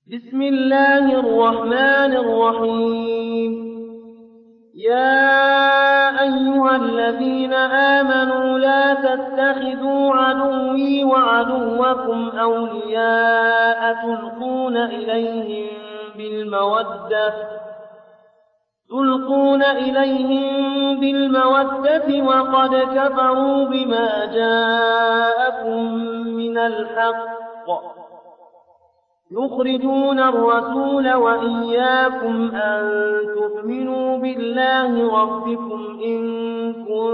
بسم الله الرحمن الرحيم. يا أيها الذين آمنوا لا تتخذوا عدوي وعدوكم أولياء تلقون إليهم بالمودة وقد كفروا بما جاءكم من الحق يخرجون الرسول وإياكم أن تؤمنوا بالله ربكم إن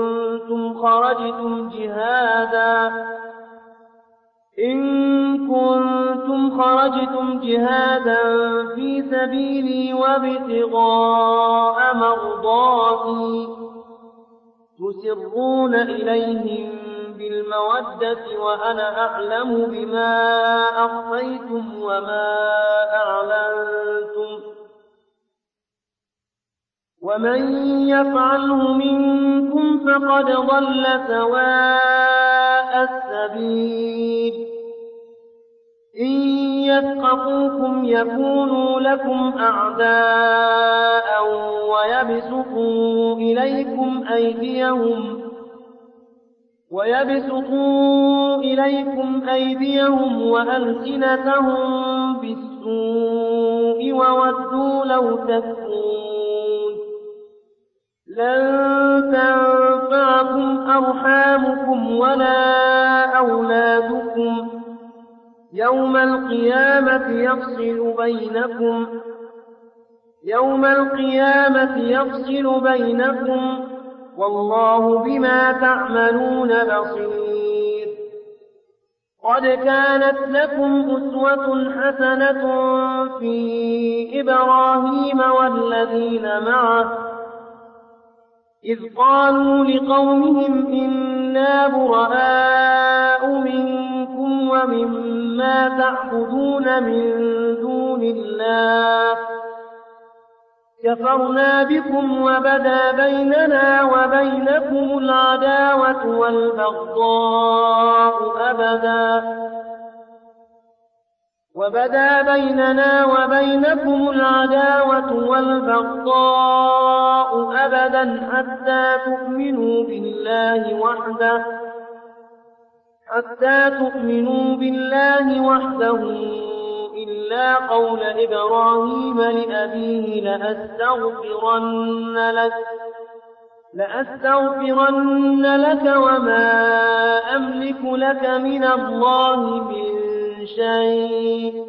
كنتم خرجتم جهادا في سبيلي وابتغاء مرضاتي تسرون إليهم بالمودة وأنا أعلم بما أخفيتم وما أعلنتم ومن يفعله منكم فقد ضل سواء السبيل. إن يثقفوكم يكونوا لكم أعداء ويبسطوا إليكم أيديهم وألسنتهم بالسوء وودوا لو تكفرون. لن تنفعكم أرحامكم ولا أولادكم يوم القيامة يفصل بينكم والله بما تعملون بصير. قد كانت لكم أسوة حسنة في إبراهيم والذين معه إذ قالوا لقومهم إنا براء منكم ومما تعبدون من دون الله كفرنا بكم وبدا بيننا وبينكم العداوة والبغضاء أبدا حتى تؤمنوا بالله وحده إلا قول إبراهيم لأبيه لأستغفرن لك وما أملك لك من الله من شيء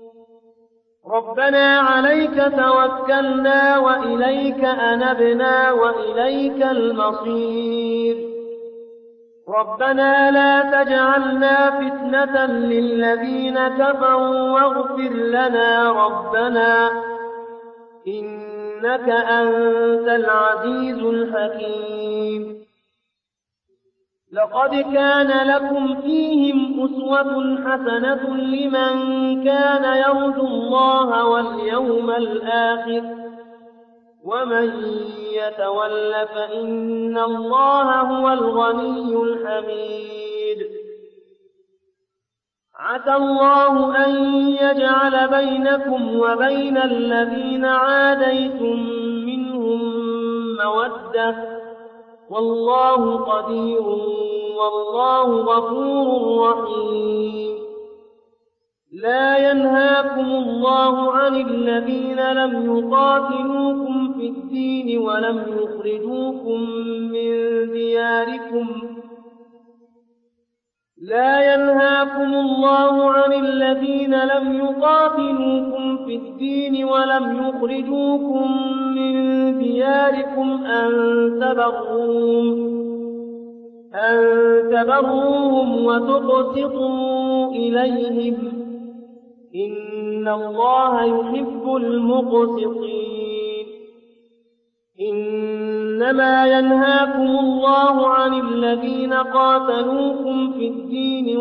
ربنا عليك توكلنا وإليك أنبنا وإليك المصير. ربنا لا تجعلنا فتنة للذين كفروا واغفر لنا ربنا إنك أنت العزيز الحكيم. لقد كان لكم فيهم أسوة حسنة لمن كان يرجو الله واليوم الآخر ومن يتول فإن الله هو الغني الحميد. عسى الله أن يجعل بينكم وبين الذين عاديتم منهم مودة والله قدير والله غفور رحيم. لا ينهاكم الله عن الذين لم يقاتلوكم في الدين ولم يخرجوكم من دياركم أن تبروهم وتقسطوا إليهم إن الله يحب المقسطين. إنما ينهاكم الله عن الذين قاتلوكم في الدين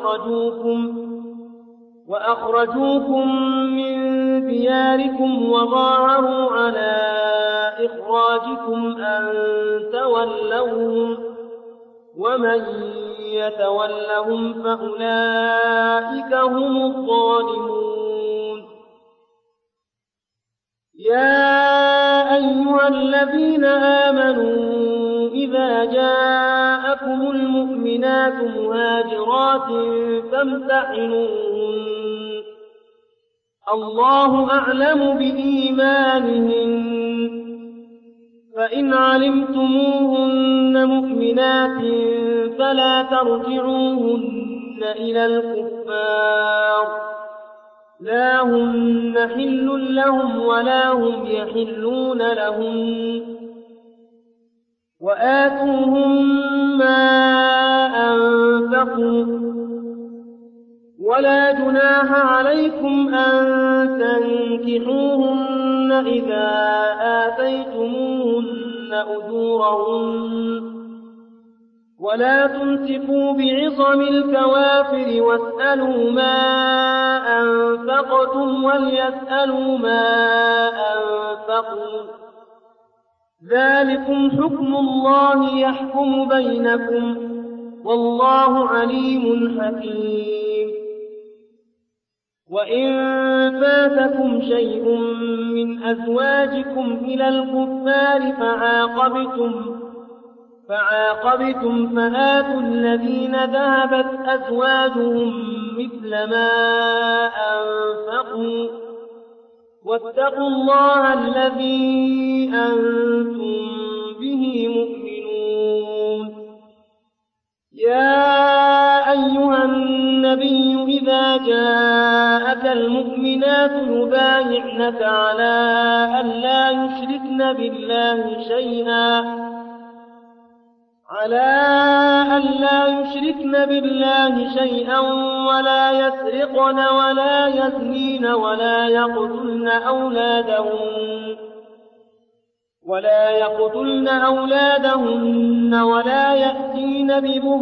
وأخرجوكم من دياركم وظاهروا على إخراجكم أن تولوهم ومن يتولهم فأولئك هم الظالمون. يا أيها الذين آمنوا إذا جاءكم المؤمنات مهاجرات فامتحنوهن الله أعلم بإيمانهن فإن علمتموهن مؤمنات فلا ترجعوهن إلى الكفار لا هن حل لهم ولا هم يحلون لهم وآتوهم ما أنفقوا ولا جناح عليكم أن تنكحوهن إذا آتيتموهن أجورهن ولا تمسكوا بعصم الكوافر واسألوا ما أنفقتم وليسألوا ما أنفقوا ذلكم حكم الله يحكم بينكم والله عليم حكيم وإن فاتكم شيء من أزواجكم إلى الكفار فعاقبتم فآتوا الذين ذهبت أزواجهم مثل ما أنفقوا واتقوا الله الذي أنتم به مؤمنون يا أيها النبي إذا جاءك المؤمنات يبايعنك على أن لا يشركن بالله شيئا ولا يسرقن ولا يزنين ولا يقتلن أولادهن ولا يأتين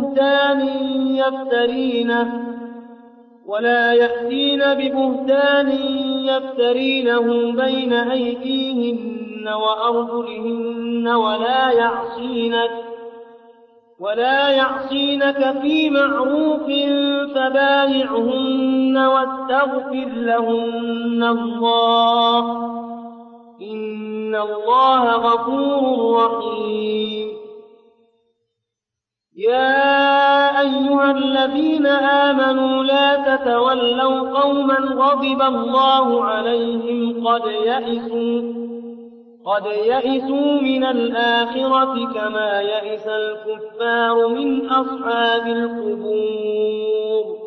ببهتان يفترينه بين أيديهن وأرجلهن ولا يعصينك في معروف فبايعهن واستغفر لهن الله إن الله غفور رحيم يا أيها الذين آمنوا لا تتولوا قوما غضب الله عليهم قد يئسوا من الآخرة كما يئس الكفار من أصحاب القبور